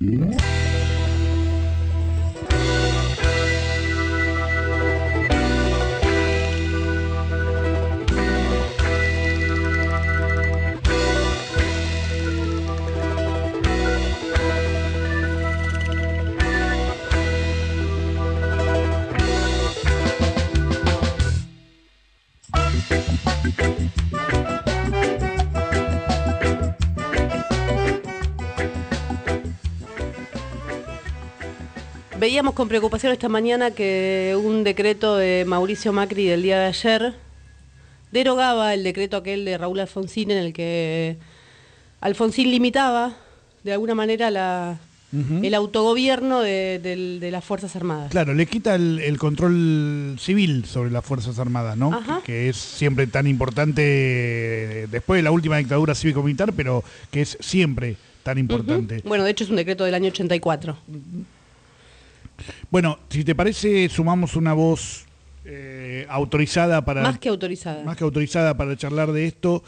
Veíamos con preocupación esta mañana que un decreto de Mauricio Macri del día de ayer derogaba el decreto aquel de Raúl Alfonsín, en el que Alfonsín limitaba de alguna manera el autogobierno de las Fuerzas Armadas. Claro, le quita el control civil sobre las Fuerzas Armadas, ¿no? Que es siempre tan importante después de la última dictadura cívico-militar, pero que es siempre tan importante. Bueno, de hecho es un decreto del año 84. Bueno, si te parece, sumamos una voz autorizada para... Más que autorizada. Más que autorizada para charlar de esto.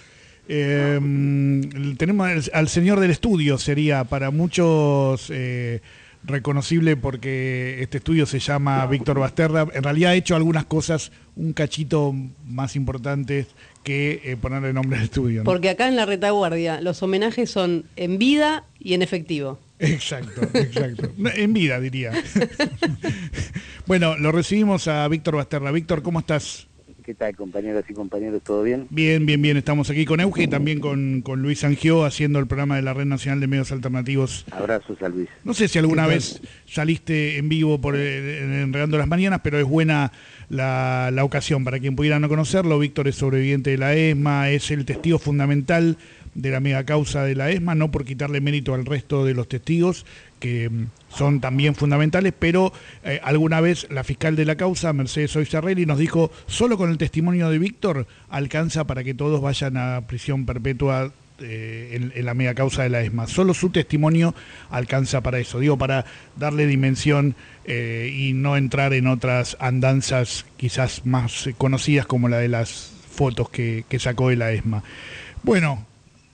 Tenemos al señor del estudio, sería para muchos reconocible porque este estudio se llama Víctor Basterra. En realidad ha hecho algunas cosas un cachito más importantes que ponerle nombre al estudio, ¿no? Porque acá en la retaguardia los homenajes son en vida y en efectivo. Exacto. En vida, diría. Bueno, lo recibimos a Víctor Basterra. Víctor, ¿cómo estás? ¿Qué tal, compañeras y compañeros? ¿Todo bien? Bien. Estamos aquí con Euge y también con Luis Sangió haciendo el programa de la Red Nacional de Medios Alternativos. Abrazos a Luis. No sé si alguna vez saliste en vivo por Enredando las Mañanas, pero es buena la ocasión. Para quien pudiera no conocerlo, Víctor es sobreviviente de la ESMA, es el testigo fundamental de la mega causa de la ESMA, no por quitarle mérito al resto de los testigos, que son también fundamentales, pero alguna vez la fiscal de la causa, Mercedes Oizarrelli, nos dijo, solo con el testimonio de Víctor alcanza para que todos vayan a prisión perpetua en la mega causa de la ESMA. Solo su testimonio alcanza para eso, digo, para darle dimensión y no entrar en otras andanzas quizás más conocidas como la de las fotos que sacó de la ESMA. Bueno,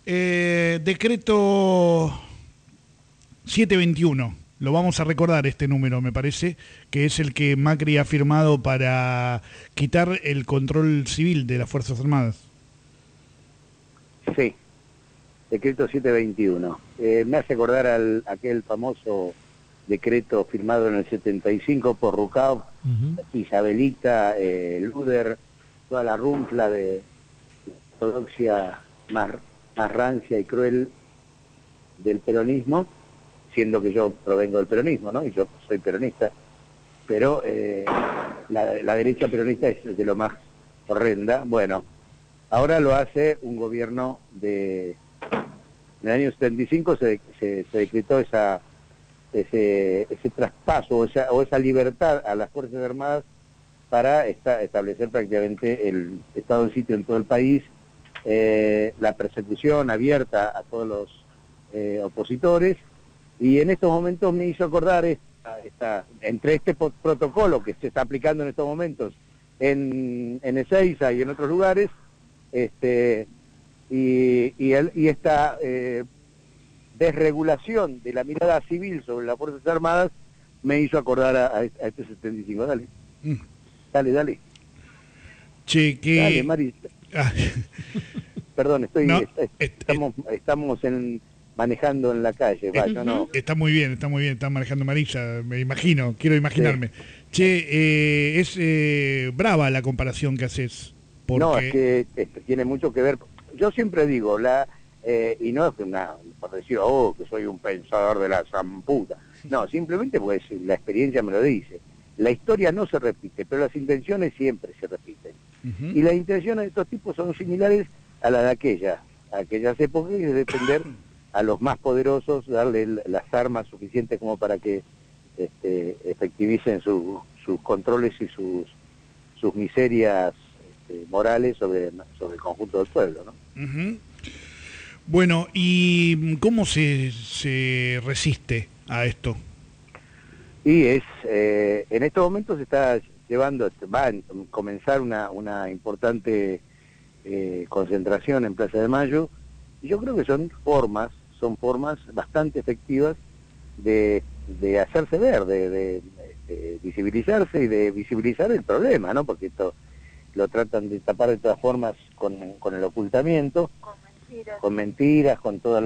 decreto 721, lo vamos a recordar este número, me parece, que es el que Macri ha firmado para quitar el control civil de las Fuerzas Armadas. Sí, decreto 721. Me hace acordar aquel famoso decreto firmado en el 75 por Rucauf, Isabelita, Luder, toda la rumpla de ortodoxia más rancia y cruel del peronismo, siendo que yo provengo del peronismo, ¿no? Y yo soy peronista, pero la derecha peronista es de lo más horrenda. Bueno, ahora lo hace un gobierno en el año 75 se decretó ese traspaso o esa libertad a las Fuerzas Armadas para establecer prácticamente el estado de sitio en todo el país, la persecución abierta a todos los opositores, y en estos momentos me hizo acordar entre este protocolo que se está aplicando en estos momentos en Ezeiza y en otros lugares, y esta desregulación de la mirada civil sobre las Fuerzas Armadas me hizo acordar a este 75. Dale. Dale. Che, que... Dale, Mari. Perdón, estamos manejando en la calle. Yo no. Está muy bien, está manejando Marisa, me imagino, quiero imaginarme. Sí. Che, es brava la comparación que haces. Porque... No, es que tiene mucho que ver. Yo siempre digo, y no es por decir, que soy un pensador de la zamputa. No, simplemente pues la experiencia me lo dice. La historia no se repite, pero las intenciones siempre se repiten. Y las intenciones de estos tipos son similares a las de aquellas épocas, y es defender a los más poderosos, darle las armas suficientes como para que efectivicen sus controles y sus miserias morales sobre el conjunto del pueblo, ¿no? Bueno, ¿y cómo se resiste a esto? Y en estos momentos se está llevando, va a comenzar una importante concentración en Plaza de Mayo, y yo creo que son formas bastante efectivas de hacerse ver, de visibilizarse y de visibilizar el problema, ¿no? Porque esto lo tratan de tapar de todas formas con el ocultamiento, con mentiras, con todas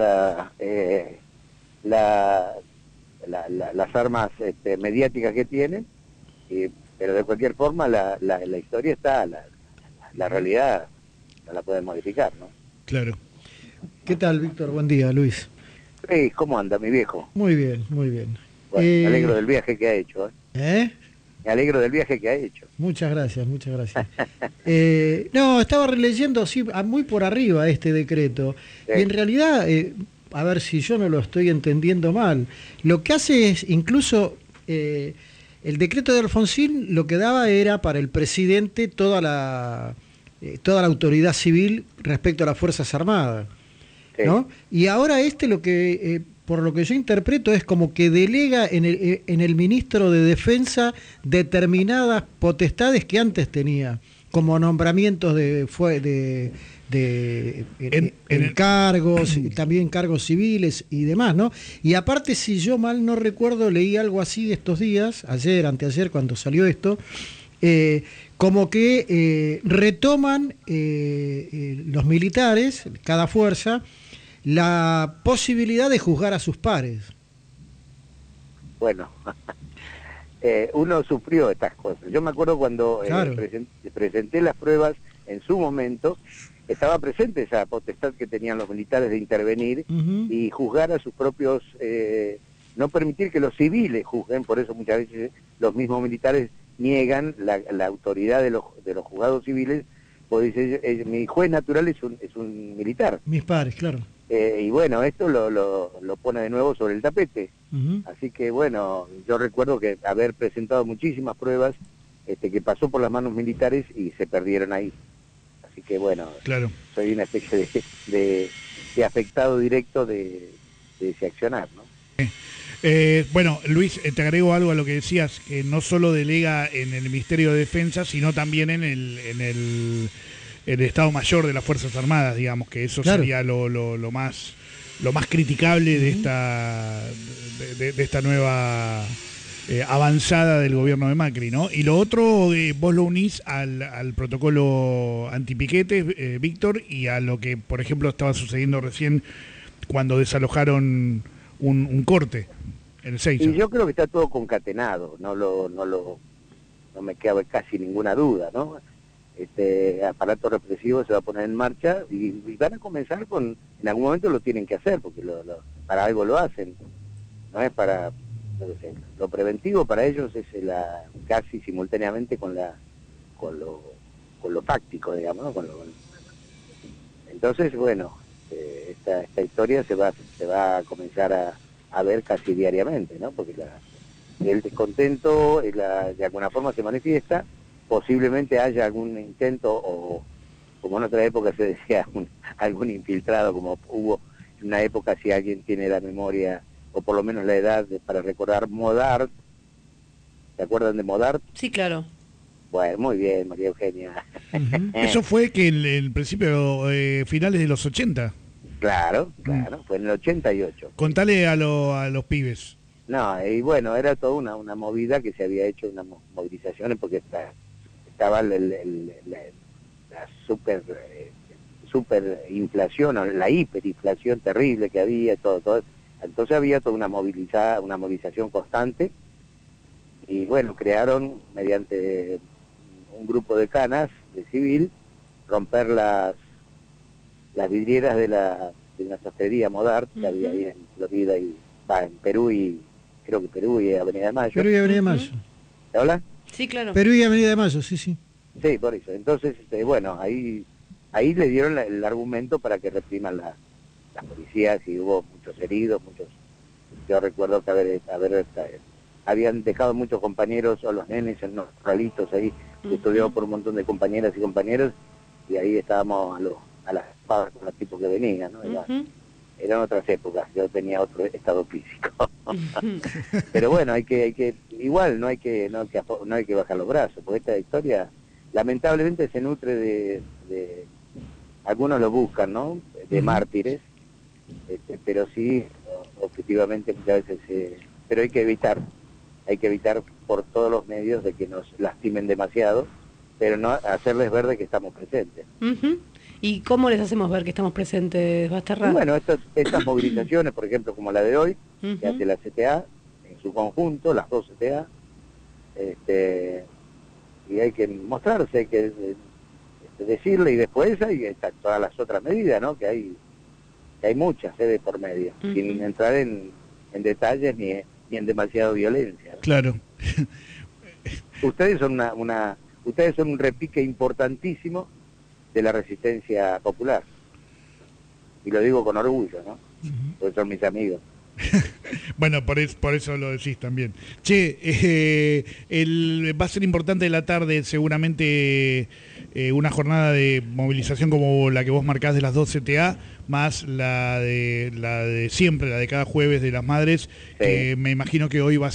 las armas mediáticas que tienen, pero de cualquier forma la historia está, la realidad no la pueden modificar, ¿no? Claro. ¿Qué tal, Víctor? Buen día, Luis. Sí, ¿cómo anda mi viejo? Muy bien, muy bien. Bueno, me alegro del viaje que ha hecho, ¿eh? ¿Eh? Me alegro del viaje que ha hecho. Muchas gracias, muchas gracias. No, estaba releyendo así, muy por arriba este decreto. Sí. Y en realidad, a ver si yo no lo estoy entendiendo mal, lo que hace es incluso el decreto de Alfonsín lo que daba era para el presidente toda la autoridad civil respecto a las Fuerzas Armadas, Sí. ¿no? Y ahora lo que por lo que yo interpreto es como que delega en el ministro de Defensa determinadas potestades que antes tenía, como nombramientos de cargos, también cargos civiles y demás, ¿no? Y aparte, si yo mal no recuerdo, leí algo así estos días, ayer, anteayer, cuando salió esto, como que retoman los militares, cada fuerza, la posibilidad de juzgar a sus pares. Bueno, uno sufrió estas cosas. Yo me acuerdo cuando Claro. presenté las pruebas en su momento, estaba presente esa potestad que tenían los militares de intervenir Uh-huh. y juzgar a sus propios, no permitir que los civiles juzguen, por eso muchas veces los mismos militares niegan la autoridad de los juzgados civiles, porque dice, mi juez natural es un militar. Mis pares, claro. Y bueno, esto lo pone de nuevo sobre el tapete. Uh-huh. Así que bueno, yo recuerdo que haber presentado muchísimas pruebas que pasó por las manos militares y se perdieron ahí. Así que bueno, Claro. soy una especie de afectado directo de ese accionar, ¿no? Bueno, Luis, te agrego algo a lo que decías, que no solo delega en el Ministerio de Defensa, sino también en el Estado Mayor de las Fuerzas Armadas, digamos, que eso Claro. sería lo más criticable de esta nueva avanzada del gobierno de Macri, ¿no? Y lo otro, vos lo unís al protocolo antipiquete, Víctor, y a lo que, por ejemplo, estaba sucediendo recién cuando desalojaron un corte en Ezeiza. Y yo creo que está todo concatenado, no me queda casi ninguna duda, ¿no? Este aparato represivo se va a poner en marcha y van a comenzar en algún momento lo tienen que hacer, porque para algo lo hacen, no es para, no sé, lo preventivo para ellos es casi simultáneamente con lo fáctico, digamos, ¿no? Entonces, bueno, esta historia se va a comenzar a ver casi diariamente, ¿no? Porque el descontento de alguna forma se manifiesta, posiblemente haya algún intento, o como en otra época se decía, algún infiltrado, como hubo en una época, si alguien tiene la memoria, o por lo menos la edad para recordar Modart. ¿Se acuerdan de Modart? Sí, claro. Bueno, muy bien, María Eugenia. Uh-huh. Eso fue que el principio, finales de los 80. Claro, fue en el 88. Contale a los pibes. No, y bueno, era toda una movida que se había hecho, unas movilizaciones, porque estaba la super inflación, o la hiperinflación terrible que había, todo. Entonces había toda una movilización constante, y bueno, crearon, mediante un grupo de canas de civil, romper las vidrieras de una sastrería Modart que había ahí en Florida en Perú, y creo que Perú y Avenida de Mayo. Perú y Avenida de Mayo. ¿Te habla? Sí, claro. Perú y Avenida de Mayo, sí, sí. Sí, por eso. Entonces, bueno, ahí le dieron el argumento para que repriman las policías, y hubo muchos heridos, yo recuerdo que habían dejado muchos compañeros, o los nenes en los ralitos ahí, custodiados por un montón de compañeras y compañeros, y ahí estábamos a las espadas con los tipos que venían, ¿no? Eran otras épocas, yo tenía otro estado físico. Pero bueno, igual no hay que bajar los brazos, porque esta historia lamentablemente se nutre de algunos lo buscan, ¿no? De mártires, pero sí objetivamente muchas veces, pero hay que evitar por todos los medios de que nos lastimen demasiado, pero no hacerles ver de que estamos presentes. Uh-huh. ¿Y cómo les hacemos ver que estamos presentes, Basterra? Y bueno, estas movilizaciones, por ejemplo, como la de hoy, Uh-huh. que hace la CTA, en su conjunto, las dos CTA, y hay que mostrarse, hay que decirle, y después hay todas las otras medidas, ¿no? Que hay muchas de por medio, Uh-huh. sin entrar en detalles ni en demasiada violencia, ¿no? Claro. Ustedes son ustedes son un repique importantísimo de la resistencia popular, y lo digo con orgullo, ¿no? Porque son mis amigos. Bueno, por eso lo decís también. Che, va a ser importante la tarde seguramente una jornada de movilización como la que vos marcás de las 2 CTA, más la de siempre, la de cada jueves de las madres, Sí. que me imagino que hoy va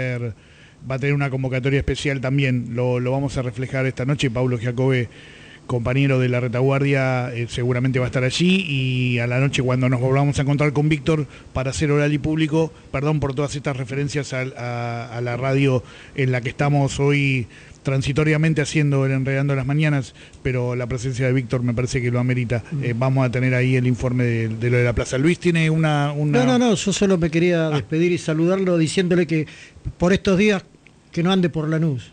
a tener una convocatoria especial también. Lo vamos a reflejar esta noche. Paulo Giacobbe, compañero de la retaguardia, seguramente va a estar allí, y a la noche cuando nos volvamos a encontrar con Víctor para hacer oral y público, perdón por todas estas referencias a la radio en la que estamos hoy transitoriamente haciendo el Enredando las Mañanas, pero la presencia de Víctor me parece que lo amerita. Vamos a tener ahí el informe de lo de la Plaza. Luis tiene una... No, yo solo me quería despedir y saludarlo diciéndole que por estos días que no ande por Lanús.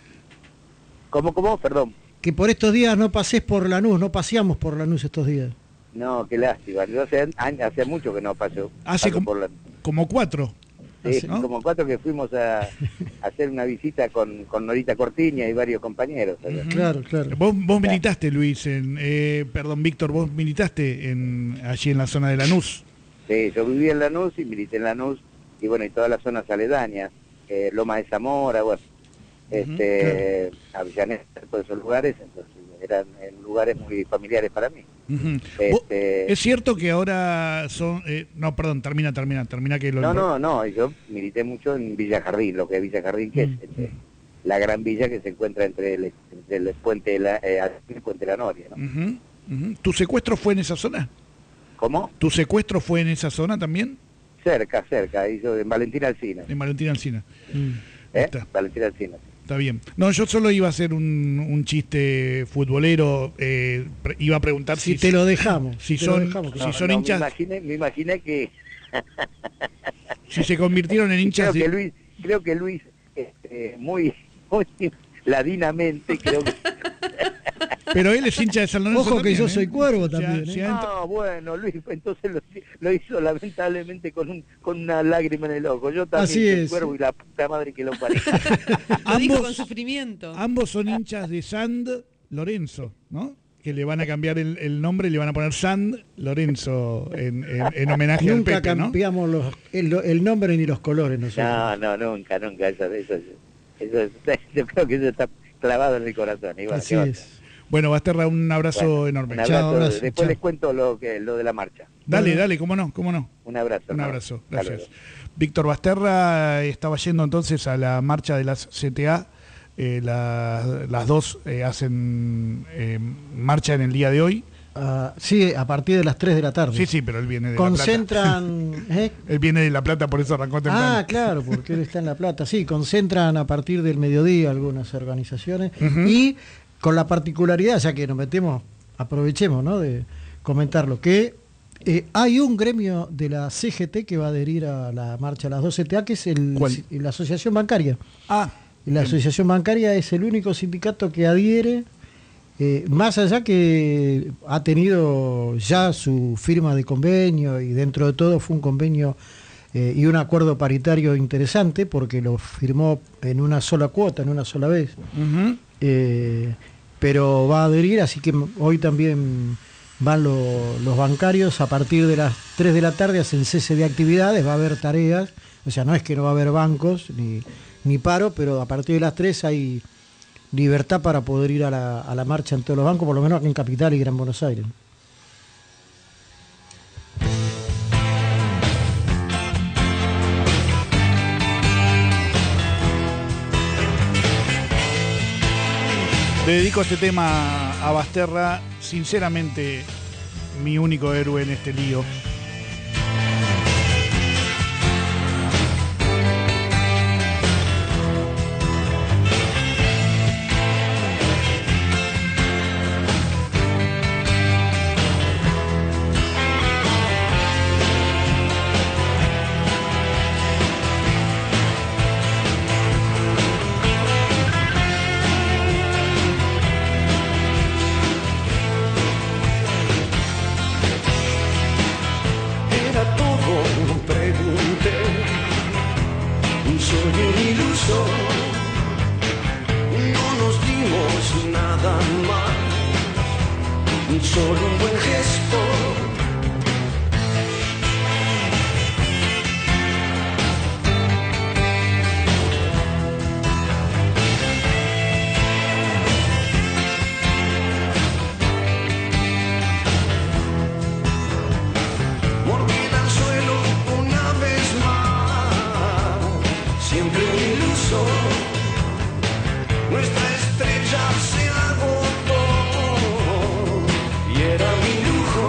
¿Cómo? Perdón. Que por estos días no pases por Lanús, no paseamos por Lanús estos días. No, qué lástima. Yo hace mucho que no paso por la... como 4. Sí, ¿no? como 4 que fuimos a hacer una visita con Norita Cortiña y varios compañeros. Uh-huh. Claro. Vos militaste, Luis, Víctor, vos militaste allí en la zona de Lanús. Sí, yo viví en Lanús y milité en Lanús, y bueno, y todas las zonas aledañas, Loma de Zamora, bueno, Avellaneda, todos esos lugares, entonces eran lugares muy familiares para mí. Uh-huh. ¿Es cierto que ahora son... no, perdón, termina que lo... No, yo milité mucho en Villa Jardín, lo que es Villa Jardín, que es la gran villa que se encuentra entre el puente de el puente de la Noria, ¿no? Uh-huh. Uh-huh. ¿Tu secuestro fue en esa zona? ¿Cómo? ¿Tu secuestro fue en esa zona también? Cerca, hizo en Valentín Alsina. En Valentín Alsina. Valentín Alsina. Está bien. No, yo solo iba a hacer un chiste futbolero, iba a preguntar si te lo dejamos. Si son hinchas... Me imaginé que... si se convirtieron en hinchas... Creo que Luis muy ladinamente, creo que... Pero él es hincha de San Lorenzo. Ojo que también, yo soy cuervo también. Bueno, Luis, entonces lo hizo lamentablemente con una lágrima en el ojo. Yo también soy cuervo y la puta madre que lo parió. Lo dijo con sufrimiento. Ambos son hinchas de San Lorenzo, ¿no? Que le van a cambiar el nombre y le van a poner San Lorenzo en homenaje al Pepe, Nunca cambiamos el nombre ni los colores nosotros. No, nunca. Yo creo que eso está clavado en el corazón. Así es. Bueno, Basterra, un abrazo enorme. Un abrazo. Abrazo. Después les cuento lo de la marcha. Dale, cómo no. Un abrazo. Un abrazo, gracias. Víctor Basterra estaba yendo entonces a la marcha de las CTA. Las dos hacen marcha en el día de hoy. Sí, a partir de las 3 de la tarde. Sí, pero él viene de concentran, La Plata. Él viene de La Plata, por eso arrancó temprano. Claro, porque él está en La Plata. Sí, concentran a partir del mediodía algunas organizaciones. Uh-huh. Y con la particularidad, ya que nos metemos, aprovechemos, ¿no?, de comentarlo, que hay un gremio de la CGT que va a adherir a la marcha de las 2 CTA, que es la Asociación Bancaria. Y la Asociación Bancaria es el único sindicato que adhiere, más allá que ha tenido ya su firma de convenio, y dentro de todo fue un convenio y un acuerdo paritario interesante, porque lo firmó en una sola cuota, en una sola vez. Uh-huh. Pero va a adherir, así que hoy también van los bancarios. A partir de las 3 de la tarde hacen cese de actividades, va a haber tareas, o sea, no es que no va a haber bancos ni paro, pero a partir de las 3 hay libertad para poder ir a la marcha en todos los bancos, por lo menos aquí en Capital y Gran Buenos Aires. Le dedico este tema a Basterra, sinceramente mi único héroe en este lío. soy un iluso, no nos dimos nada más, solo un buen gesto. Nuestra estrella se agotó y era mi lujo.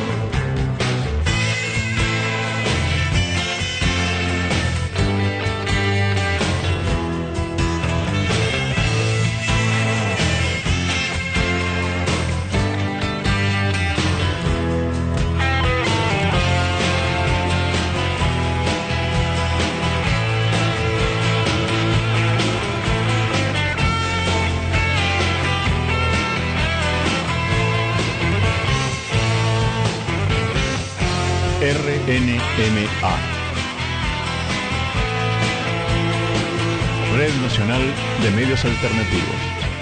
RNMA, Red Nacional de Medios Alternativos.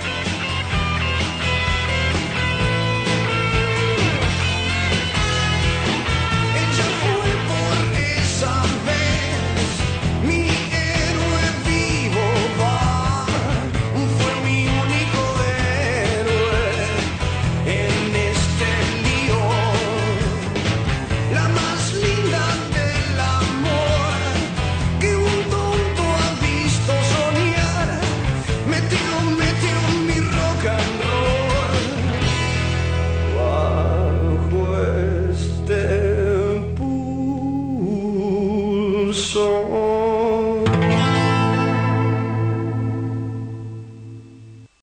Ella fue por esa vez mi héroe vivo, fue mi único héroe en este lío. La más linda del amor que un tonto ha visto soñar, metió mi rock and roll bajo este pulso.